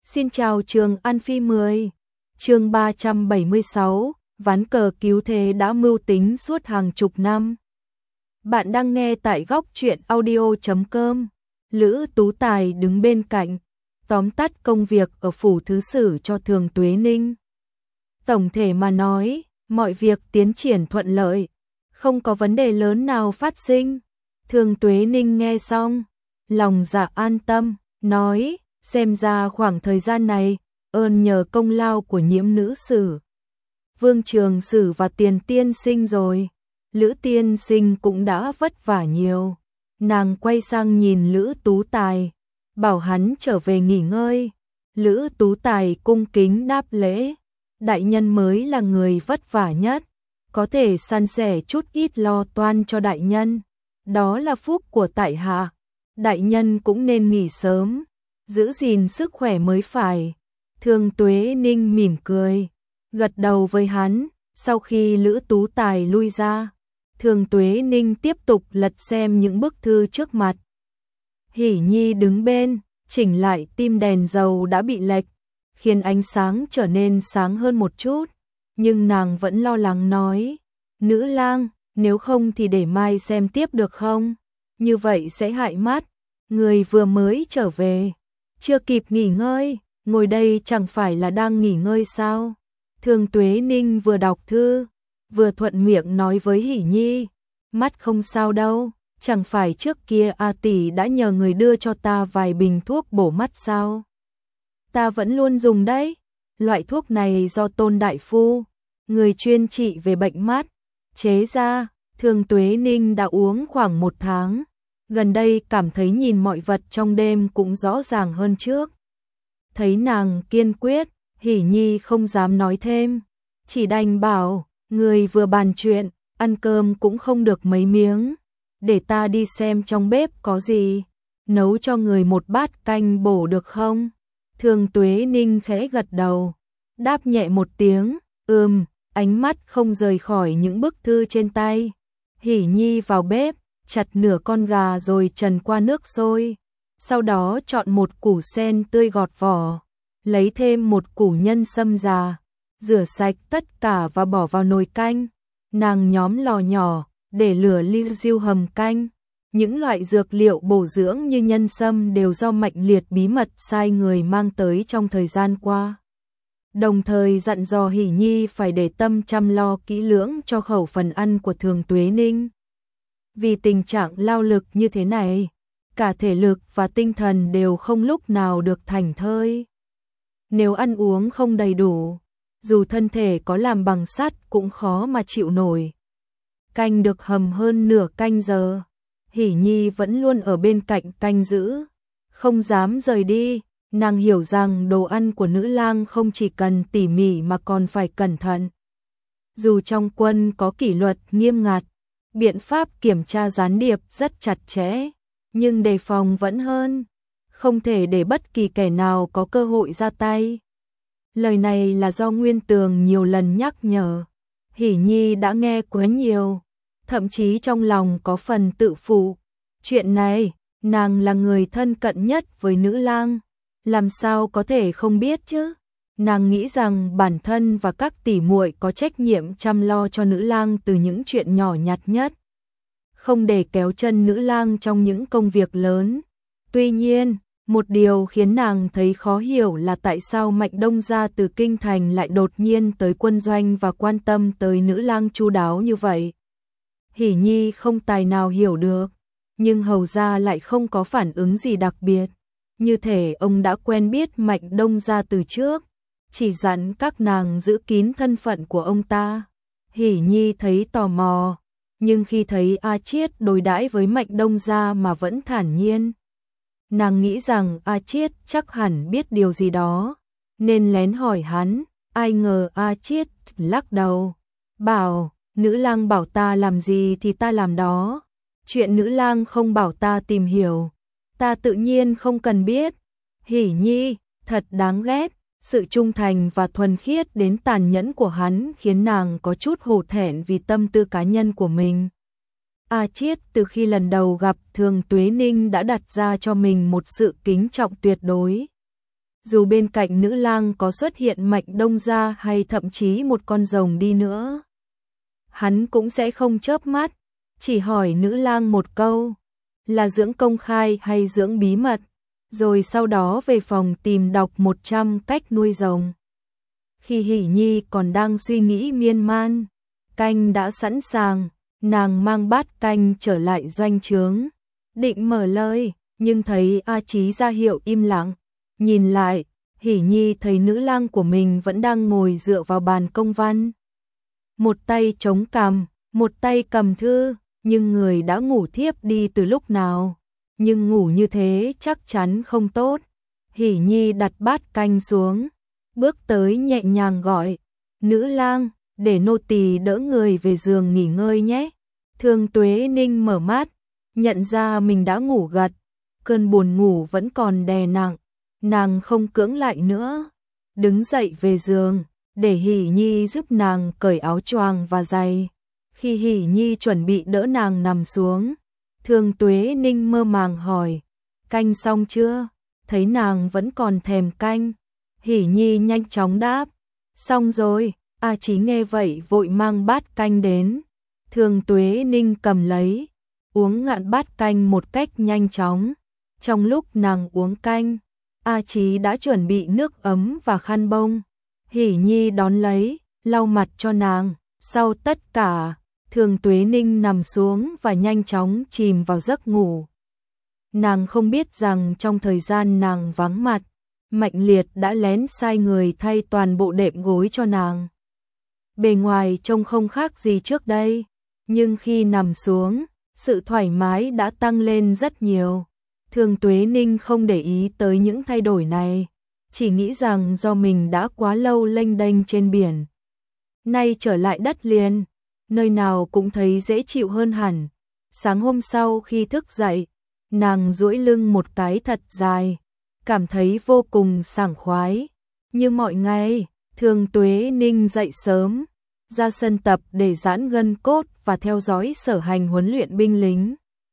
Xin chào trường An Phi 10. Chương 376, ván cờ cứu thế đã mưu tính suốt hàng chục năm. Bạn đang nghe tại góc truyện audio.com. Lữ Tú Tài đứng bên cạnh, tóm tắt công việc ở phủ thứ sử cho Thường Tuế Ninh. Tổng thể mà nói, mọi việc tiến triển thuận lợi, không có vấn đề lớn nào phát sinh. Thường Tuế Ninh nghe xong, lòng dạ an tâm, nói, xem ra khoảng thời gian này, ơn nhờ công lao của Nhiễm nữ sử, Vương Trường Sử và Tiền tiên sinh rồi. Lữ tiên sinh cũng đã vất vả nhiều. Nàng quay sang nhìn Lữ Tú Tài, bảo hắn trở về nghỉ ngơi. Lữ Tú Tài cung kính đáp lễ. Đại nhân mới là người vất vả nhất, có thể san sẻ chút ít lo toan cho đại nhân, đó là phúc của tại hạ. Đại nhân cũng nên nghỉ sớm, giữ gìn sức khỏe mới phải. Thường Tuế Ninh mỉm cười, gật đầu với hắn. Sau khi Lữ Tú Tài lui ra, Thường Tuế Ninh tiếp tục lật xem những bức thư trước mặt. Hỷ Nhi đứng bên, chỉnh lại tim đèn dầu đã bị lệch, khiến ánh sáng trở nên sáng hơn một chút, nhưng nàng vẫn lo lắng nói, nữ lang, nếu không thì để mai xem tiếp được không? Như vậy sẽ hại mắt, người vừa mới trở về, chưa kịp nghỉ ngơi, ngồi đây chẳng phải là đang nghỉ ngơi sao? Thường Tuế Ninh vừa đọc thư, vừa thuận miệng nói với Hỷ Nhi, mắt không sao đâu, chẳng phải trước kia A tỷ đã nhờ người đưa cho ta vài bình thuốc bổ mắt sao? Ta vẫn luôn dùng đấy, loại thuốc này do Tôn đại phu, người chuyên trị về bệnh mắt, chế ra. Thường Tuế Ninh đã uống khoảng 1 tháng, gần đây cảm thấy nhìn mọi vật trong đêm cũng rõ ràng hơn trước. Thấy nàng kiên quyết, Hỷ Nhi không dám nói thêm, chỉ đành bảo, người vừa bàn chuyện, ăn cơm cũng không được mấy miếng, để ta đi xem trong bếp có gì, nấu cho người một bát canh bổ được không? Thường Tuế Ninh khẽ gật đầu, đáp nhẹ một tiếng, ánh mắt không rời khỏi những bức thư trên tay. Hỷ Nhi vào bếp, chặt nửa con gà rồi trần qua nước sôi, sau đó chọn một củ sen tươi gọt vỏ, lấy thêm một củ nhân sâm già, rửa sạch tất cả và bỏ vào nồi canh. Nàng nhóm lò nhỏ, để lửa liu riu hầm canh. Những loại dược liệu bổ dưỡng như nhân sâm đều do Mạnh Liệt bí mật sai người mang tới trong thời gian qua. Đồng thời dặn dò Hỷ Nhi phải để tâm chăm lo kỹ lưỡng cho khẩu phần ăn của Thường Tuế Ninh. Vì tình trạng lao lực như thế này, cả thể lực và tinh thần đều không lúc nào được thảnh thơi. Nếu ăn uống không đầy đủ, dù thân thể có làm bằng sắt cũng khó mà chịu nổi. Canh được hầm hơn nửa canh giờ, Hỷ Nhi vẫn luôn ở bên cạnh canh giữ, không dám rời đi. Nàng hiểu rằng đồ ăn của nữ lang không chỉ cần tỉ mỉ mà còn phải cẩn thận. Dù trong quân có kỷ luật nghiêm ngặt, biện pháp kiểm tra gián điệp rất chặt chẽ, nhưng đề phòng vẫn hơn, không thể để bất kỳ kẻ nào có cơ hội ra tay. Lời này là do Nguyên Tường nhiều lần nhắc nhở. Hỷ Nhi đã nghe quá nhiều, thậm chí trong lòng có phần tự phụ. Chuyện này, nàng là người thân cận nhất với nữ lang, làm sao có thể không biết chứ? Nàng nghĩ rằng bản thân và các tỷ muội có trách nhiệm chăm lo cho nữ lang từ những chuyện nhỏ nhặt nhất, không để kéo chân nữ lang trong những công việc lớn. Tuy nhiên, một điều khiến nàng thấy khó hiểu là tại sao Mạnh Đông gia từ kinh thành lại đột nhiên tới quân doanh và quan tâm tới nữ lang chu đáo như vậy. Hỷ Nhi không tài nào hiểu được, nhưng hầu gia lại không có phản ứng gì đặc biệt, như thể ông đã quen biết Mạnh Đông gia từ trước, chỉ dặn các nàng giữ kín thân phận của ông ta. Hỷ Nhi thấy tò mò, nhưng khi thấy A Chiết đối đãi với Mạnh Đông gia mà vẫn thản nhiên, nàng nghĩ rằng A Chiết chắc hẳn biết điều gì đó, nên lén hỏi hắn. Ai ngờ A Chiết lắc đầu, bảo, nữ lang bảo ta làm gì thì ta làm đó, chuyện nữ lang không bảo ta tìm hiểu, ta tự nhiên không cần biết. Hỷ Nhi, thật đáng ghét, sự trung thành và thuần khiết đến tàn nhẫn của hắn khiến nàng có chút hổ thẹn vì tâm tư cá nhân của mình. A Chiết từ khi lần đầu gặp Thường Tuế Ninh đã đặt ra cho mình một sự kính trọng tuyệt đối. dù bên cạnh nữ lang có xuất hiện Mạnh Đông Gia hay thậm chí một con rồng đi nữa. Hắn cũng sẽ không chớp mắt, chỉ hỏi nữ lang một câu, là dưỡng công khai hay dưỡng bí mật, rồi sau đó về phòng tìm đọc 100 cách nuôi rồng. Khi Hỷ Nhi còn đang suy nghĩ miên man, canh đã sẵn sàng, nàng mang bát canh trở lại doanh trướng, định mở lời, nhưng thấy A Chí ra hiệu im lặng, nhìn lại, Hỷ Nhi thấy nữ lang của mình vẫn đang ngồi dựa vào bàn công văn. Một tay chống cằm, một tay cầm thư, nhưng người đã ngủ thiếp đi từ lúc nào. Nhưng ngủ như thế chắc chắn không tốt. Hỷ Nhi đặt bát canh xuống, bước tới nhẹ nhàng gọi, nữ lang, để nô tỳ đỡ người về giường nghỉ ngơi nhé. Thường Tuế Ninh mở mắt, nhận ra mình đã ngủ gật, cơn buồn ngủ vẫn còn đè nặng, nàng không cưỡng lại nữa, đứng dậy về giường, để Hỷ Nhi giúp nàng cởi áo choàng và giày. Khi Hỷ Nhi chuẩn bị đỡ nàng nằm xuống, Thường Tuế Ninh mơ màng hỏi, canh xong chưa? Thấy nàng vẫn còn thèm canh, Hỷ Nhi nhanh chóng đáp, xong rồi. A Chí nghe vậy vội mang bát canh đến, Thường Tuế Ninh cầm lấy, uống ngạn bát canh một cách nhanh chóng. Trong lúc nàng uống canh, A Chí đã chuẩn bị nước ấm và khăn bông. Hỷ Nhi đón lấy, lau mặt cho nàng. Sau tất cả, Thường Tuế Ninh nằm xuống và nhanh chóng chìm vào giấc ngủ. Nàng không biết rằng trong thời gian nàng vắng mặt, Mạnh Liệt đã lén sai người thay toàn bộ đệm gối cho nàng. Bề ngoài trông không khác gì trước đây, nhưng khi nằm xuống, sự thoải mái đã tăng lên rất nhiều. Thường Tuế Ninh không để ý tới những thay đổi này, chỉ nghĩ rằng do mình đã quá lâu lênh đênh trên biển. Nay trở lại đất liền, nơi nào cũng thấy dễ chịu hơn hẳn. Sáng hôm sau khi thức dậy, nàng duỗi lưng một cái thật dài, cảm thấy vô cùng sảng khoái. Như mọi ngày, Thường Tuế Ninh dậy sớm, ra sân tập để giãn gân cốt và theo dõi Sở Hành huấn luyện binh lính.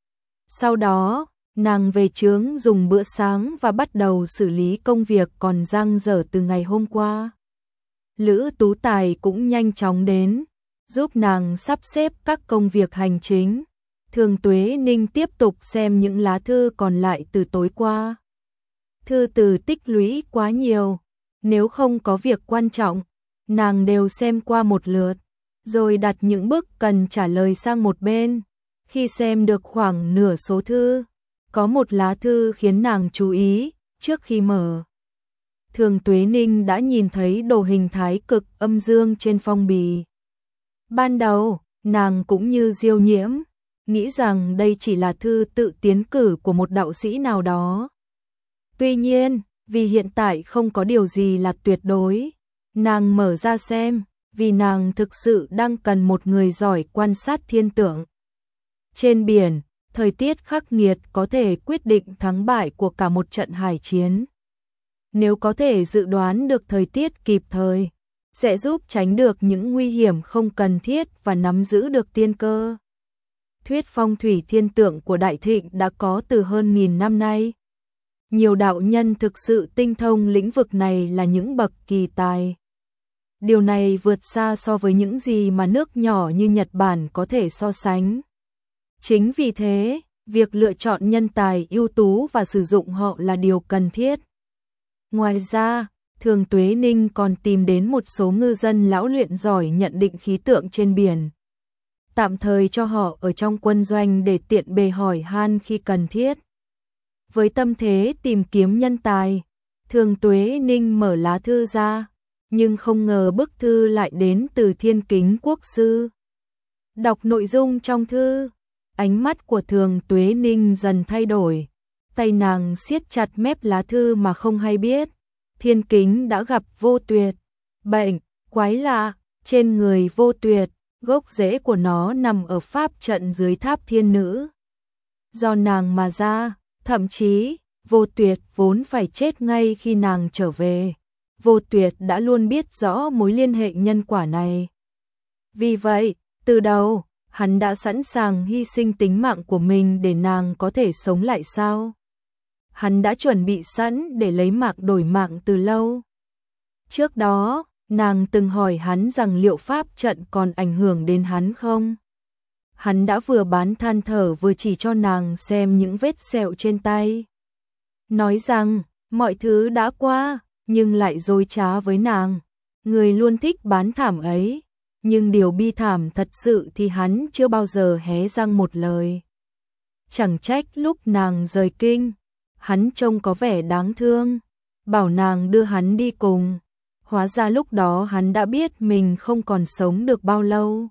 Sau đó, nàng về trướng dùng bữa sáng và bắt đầu xử lý công việc còn dang dở từ ngày hôm qua. Lữ Tú Tài cũng nhanh chóng đến, giúp nàng sắp xếp các công việc hành chính. Thường Tuế Ninh tiếp tục xem những lá thư còn lại từ tối qua. Thư từ tích lũy quá nhiều, nếu không có việc quan trọng, nàng đều xem qua một lượt, rồi đặt những bức cần trả lời sang một bên. Khi xem được khoảng nửa số thư, có một lá thư khiến nàng chú ý. Trước khi mở, Thường Tuế Ninh đã nhìn thấy đồ hình thái cực âm dương trên phong bì. Ban đầu, nàng cũng như Diêu Nhiễm, nghĩ rằng đây chỉ là thư tự tiến cử của một đạo sĩ nào đó. Tuy nhiên, vì hiện tại không có điều gì là tuyệt đối, nàng mở ra xem, vì nàng thực sự đang cần một người giỏi quan sát thiên tượng. Trên biển, thời tiết khắc nghiệt có thể quyết định thắng bại của cả một trận hải chiến. Nếu có thể dự đoán được thời tiết kịp thời, sẽ giúp tránh được những nguy hiểm không cần thiết và nắm giữ được tiên cơ. Thuyết phong thủy thiên tượng của Đại Thịnh đã có từ hơn 1000 năm nay. Nhiều đạo nhân thực sự tinh thông lĩnh vực này là những bậc kỳ tài. Điều này vượt xa so với những gì mà nước nhỏ như Nhật Bản có thể so sánh. Chính vì thế, việc lựa chọn nhân tài ưu tú và sử dụng họ là điều cần thiết. Ngoài ra, Thường Tuế Ninh còn tìm đến một số ngư dân lão luyện giỏi nhận định khí tượng trên biển. Tạm thời cho họ ở trong quân doanh để tiện bề hỏi han khi cần thiết. Với tâm thế tìm kiếm nhân tài, Thường Tuế Ninh mở lá thư ra, nhưng không ngờ bức thư lại đến từ Thiên Kính Quốc sư. Đọc nội dung trong thư, ánh mắt của Thường Tuế Ninh dần thay đổi, tay nàng siết chặt mép lá thư mà không hay biết. Thiên Kính đã gặp Vô Tuyệt, bệnh quái lạ trên người Vô Tuyệt, gốc rễ của nó nằm ở pháp trận dưới tháp thiên nữ. Do nàng mà ra, thậm chí Vô Tuyệt vốn phải chết ngay khi nàng trở về. Vô Tuyệt đã luôn biết rõ mối liên hệ nhân quả này. Vì vậy, từ đầu, hắn đã sẵn sàng hy sinh tính mạng của mình để nàng có thể sống lại sao? Hắn đã chuẩn bị sẵn để lấy mạng đổi mạng từ lâu. Trước đó, nàng từng hỏi hắn rằng liệu pháp trận còn ảnh hưởng đến hắn không? Hắn đã vừa bán than thở vừa chỉ cho nàng xem những vết sẹo trên tay. Nói rằng, mọi thứ đã qua, nhưng lại dối trá với nàng. Người luôn thích bán thảm ấy, nhưng điều bi thảm thật sự thì hắn chưa bao giờ hé răng một lời. Chẳng trách lúc nàng rời kinh, hắn trông có vẻ đáng thương, bảo nàng đưa hắn đi cùng. Hóa ra lúc đó hắn đã biết mình không còn sống được bao lâu.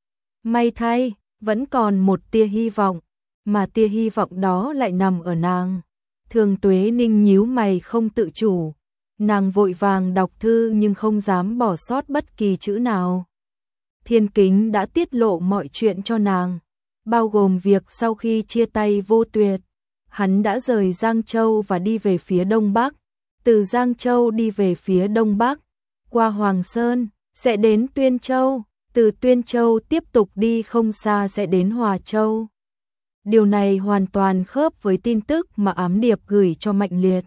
May thay, vẫn còn một tia hy vọng, mà tia hy vọng đó lại nằm ở nàng. Thường Tuế Ninh nhíu mày không tự chủ, nàng vội vàng đọc thư nhưng không dám bỏ sót bất kỳ chữ nào. Thiên Kính đã tiết lộ mọi chuyện cho nàng, bao gồm việc sau khi chia tay Vô Tuyệt, hắn đã rời Giang Châu và đi về phía Đông Bắc, từ Giang Châu đi về phía Đông Bắc, qua Hoàng Sơn, sẽ đến Tuyên Châu, từ Tuyên Châu tiếp tục đi không xa sẽ đến Hòa Châu. Điều này hoàn toàn khớp với tin tức mà ám điệp gửi cho Mạnh Liệt.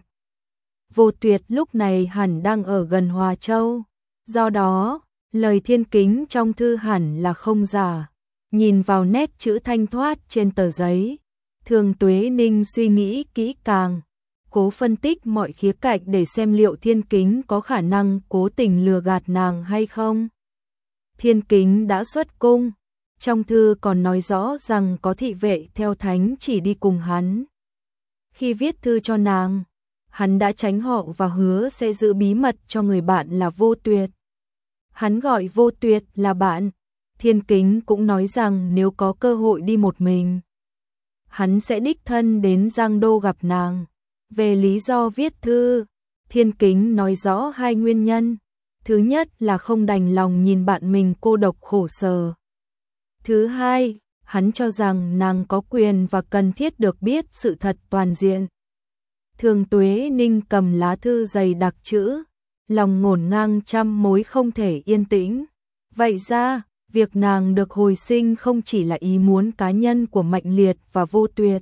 Vô Tuyệt lúc này hẳn đang ở gần Hòa Châu, do đó, lời Thiên Kính trong thư hẳn là không giả. Nhìn vào nét chữ thanh thoát trên tờ giấy, Thường Tuế Ninh suy nghĩ kỹ càng, cố phân tích mọi khía cạnh để xem liệu Thiên Kính có khả năng cố tình lừa gạt nàng hay không. Thiên Kính đã xuất cung, trong thư còn nói rõ rằng có thị vệ theo thánh chỉ đi cùng hắn. Khi viết thư cho nàng, hắn đã tránh họ và hứa sẽ giữ bí mật cho người bạn là Vô Tuyệt. Hắn gọi Vô Tuyệt là bạn. Thiên Kính cũng nói rằng nếu có cơ hội đi một mình, hắn sẽ đích thân đến Giang Đô gặp nàng. Về lý do viết thư, Thiên Kính nói rõ hai nguyên nhân. Thứ nhất là không đành lòng nhìn bạn mình cô độc khổ sở. Thứ hai, hắn cho rằng nàng có quyền và cần thiết được biết sự thật toàn diện. Thường Tuế Ninh cầm lá thư dày đặc chữ, lòng ngổn ngang trăm mối không thể yên tĩnh. Vậy ra, việc nàng được hồi sinh không chỉ là ý muốn cá nhân của Mạnh Liệt và Vô Tuyệt,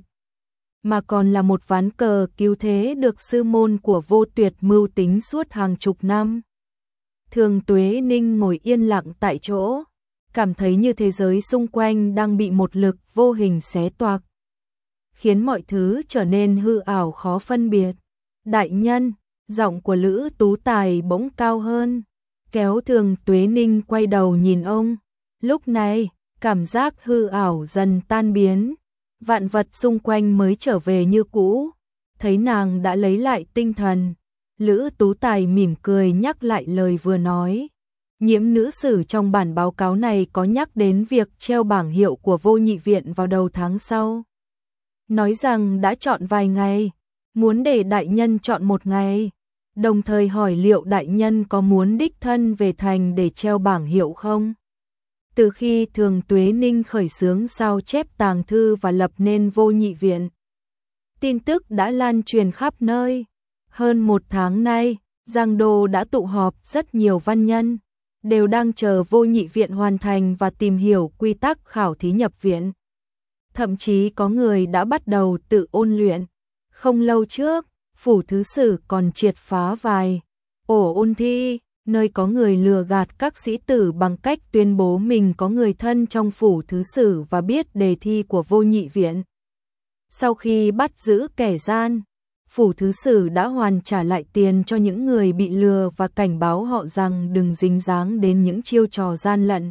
mà còn là một ván cờ cứu thế được sư môn của Vô Tuyệt mưu tính suốt hàng chục năm. Thường Tuế Ninh ngồi yên lặng tại chỗ, cảm thấy như thế giới xung quanh đang bị một lực vô hình xé toạc, khiến mọi thứ trở nên hư ảo khó phân biệt. Đại nhân, giọng của Lữ Tú Tài bỗng cao hơn, kéo Thường Tuế Ninh quay đầu nhìn ông. Lúc này, cảm giác hư ảo dần tan biến, vạn vật xung quanh mới trở về như cũ. Thấy nàng đã lấy lại tinh thần, Lữ Tú Tài mỉm cười nhắc lại lời vừa nói. Nhiễm nữ sử trong bản báo cáo này có nhắc đến việc treo bảng hiệu của Vô Nhị Viện vào đầu tháng sau. Nói rằng đã chọn vài ngày, muốn để đại nhân chọn một ngày, đồng thời hỏi liệu đại nhân có muốn đích thân về thành để treo bảng hiệu không? Từ khi Thường Tuế Ninh khởi xướng sao chép tàng thư và lập nên Vô Nhị Viện, tin tức đã lan truyền khắp nơi. Hơn một tháng nay, Giang Đô đã tụ họp rất nhiều văn nhân, đều đang chờ Vô Nhị Viện hoàn thành và tìm hiểu quy tắc khảo thí nhập viện. Thậm chí có người đã bắt đầu tự ôn luyện. Không lâu trước, Phủ Thứ Sử còn triệt phá vài ổ ôn thi, nơi có người lừa gạt các sĩ tử bằng cách tuyên bố mình có người thân trong Phủ Thứ Sử và biết đề thi của Vô Nhị Viện. Sau khi bắt giữ kẻ gian, Phủ Thứ Sử đã hoàn trả lại tiền cho những người bị lừa và cảnh báo họ rằng đừng dính dáng đến những chiêu trò gian lận.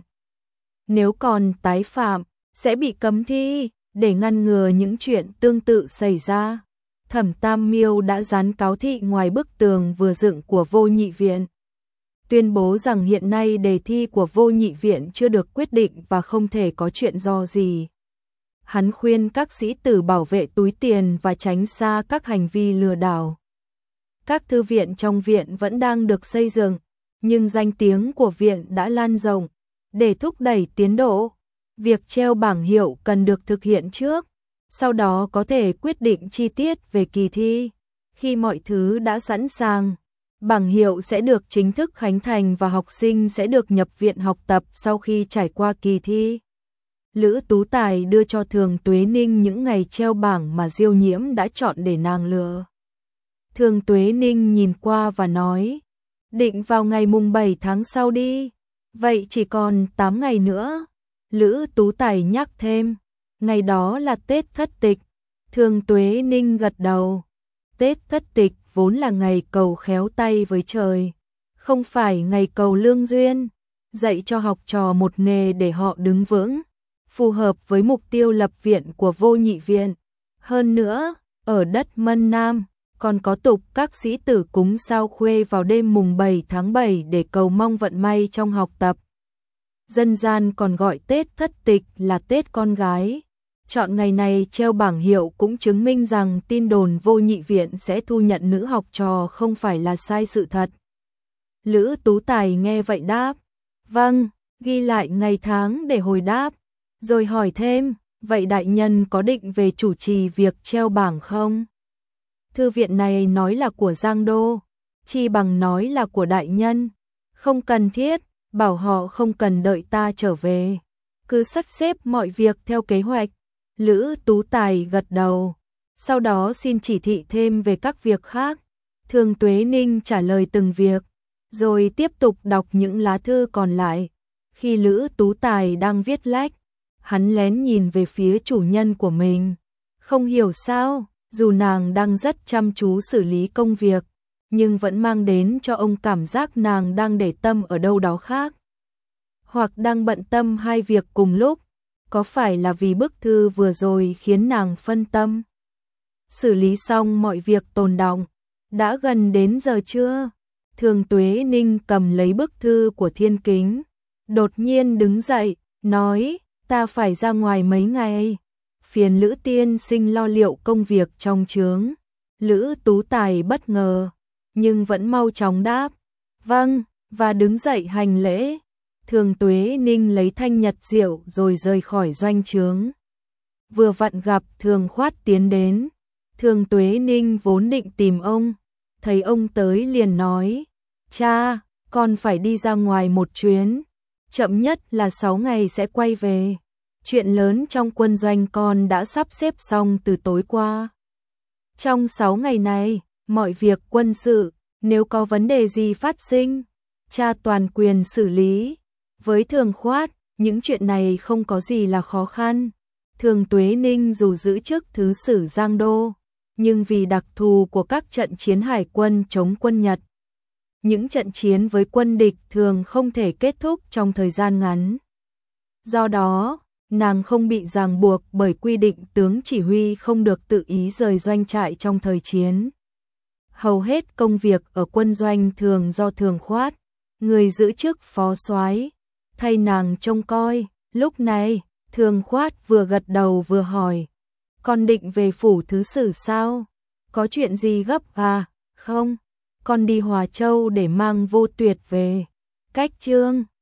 Nếu còn tái phạm, sẽ bị cấm thi. Để ngăn ngừa những chuyện tương tự xảy ra, Thẩm Tam Miêu đã dán cáo thị ngoài bức tường vừa dựng của Vô Nhị Viện, tuyên bố rằng hiện nay đề thi của Vô Nhị Viện chưa được quyết định và không thể có chuyện do gì. Hắn khuyên các sĩ tử bảo vệ túi tiền và tránh xa các hành vi lừa đảo. Các thư viện trong viện vẫn đang được xây dựng, nhưng danh tiếng của viện đã lan rộng. Để thúc đẩy tiến độ, việc treo bảng hiệu cần được thực hiện trước, sau đó có thể quyết định chi tiết về kỳ thi. Khi mọi thứ đã sẵn sàng, bảng hiệu sẽ được chính thức khánh thành và học sinh sẽ được nhập viện học tập sau khi trải qua kỳ thi. Lữ Tú Tài đưa cho Thường Tuế Ninh những ngày treo bảng mà Diêu Nhiễm đã chọn để nàng lựa. Thường Tuế Ninh nhìn qua và nói, định vào ngày mùng 7 tháng sau đi, vậy chỉ còn 8 ngày nữa. Lữ Tú Tài nhắc thêm, ngày đó là Tết Thất Tịch. Thường Tuế Ninh gật đầu. Tết Thất Tịch vốn là ngày cầu khéo tay với trời, không phải ngày cầu lương duyên, dạy cho học trò một nghề để họ đứng vững, phù hợp với mục tiêu lập viện của Vô Nhị Viện. Hơn nữa, ở đất Mân Nam, còn có tục các sĩ tử cúng sao khuê vào đêm mùng 7 tháng 7 để cầu mong vận may trong học tập. Dân gian còn gọi Tết Thất Tịch là Tết con gái. Chọn ngày này treo bảng hiệu cũng chứng minh rằng tin đồn Vô Nhị Viện sẽ thu nhận nữ học trò không phải là sai sự thật. Lữ Tú Tài nghe vậy đáp, vâng, ghi lại ngày tháng để hồi đáp, rồi hỏi thêm, vậy đại nhân có định về chủ trì việc treo bảng không? Thư viện này nói là của Giang Đô, chi bằng nói là của đại nhân, không cần thiết, bảo họ không cần đợi ta trở về, cứ sắp xếp mọi việc theo kế hoạch. Lữ Tú Tài gật đầu, sau đó xin chỉ thị thêm về các việc khác. Thường Tuế Ninh trả lời từng việc, rồi tiếp tục đọc những lá thư còn lại. Khi Lữ Tú Tài đang viết lách, hắn lén nhìn về phía chủ nhân của mình. Không hiểu sao, dù nàng đang rất chăm chú xử lý công việc, nhưng vẫn mang đến cho ông cảm giác nàng đang để tâm ở đâu đó khác, hoặc đang bận tâm hai việc cùng lúc. Có phải là vì bức thư vừa rồi khiến nàng phân tâm? Xử lý xong mọi việc tồn đọng, đã gần đến giờ trưa. Thường Tuế Ninh cầm lấy bức thư của Thiên Kính, đột nhiên đứng dậy, nói, ta phải ra ngoài mấy ngày, phiền Lữ tiên sinh lo liệu công việc trong chướng. Lữ Tú Tài bất ngờ, nhưng vẫn mau chóng đáp, vâng, và đứng dậy hành lễ. Thường Tuế Ninh lấy thanh nhật rượu rồi rời khỏi doanh trướng. Vừa vặn gặp Thường Khoát tiến đến. Thường Tuế Ninh vốn định tìm ông, thấy ông tới liền nói, cha, con phải đi ra ngoài một chuyến, chậm nhất là 6 ngày sẽ quay về. Chuyện lớn trong quân doanh con đã sắp xếp xong từ tối qua. Trong 6 ngày này, mọi việc quân sự, nếu có vấn đề gì phát sinh, cha toàn quyền xử lý. Với Thường Khoát, những chuyện này không có gì là khó khăn. Thường Tuế Ninh dù giữ chức thứ sử Giang Đô, nhưng vì đặc thù của các trận chiến hải quân chống quân Nhật, những trận chiến với quân địch thường không thể kết thúc trong thời gian ngắn. Do đó, nàng không bị ràng buộc bởi quy định tướng chỉ huy không được tự ý rời doanh trại trong thời chiến. Hầu hết công việc ở quân doanh thường do Thường Khoát, người giữ chức phó soái, thay nàng trông coi. Lúc này, Thường Khoát vừa gật đầu vừa hỏi, con định về phủ thứ sử sao? Có chuyện gì gấp à? Không, con đi Hòa Châu để mang Vô Tuyệt về. Cách chương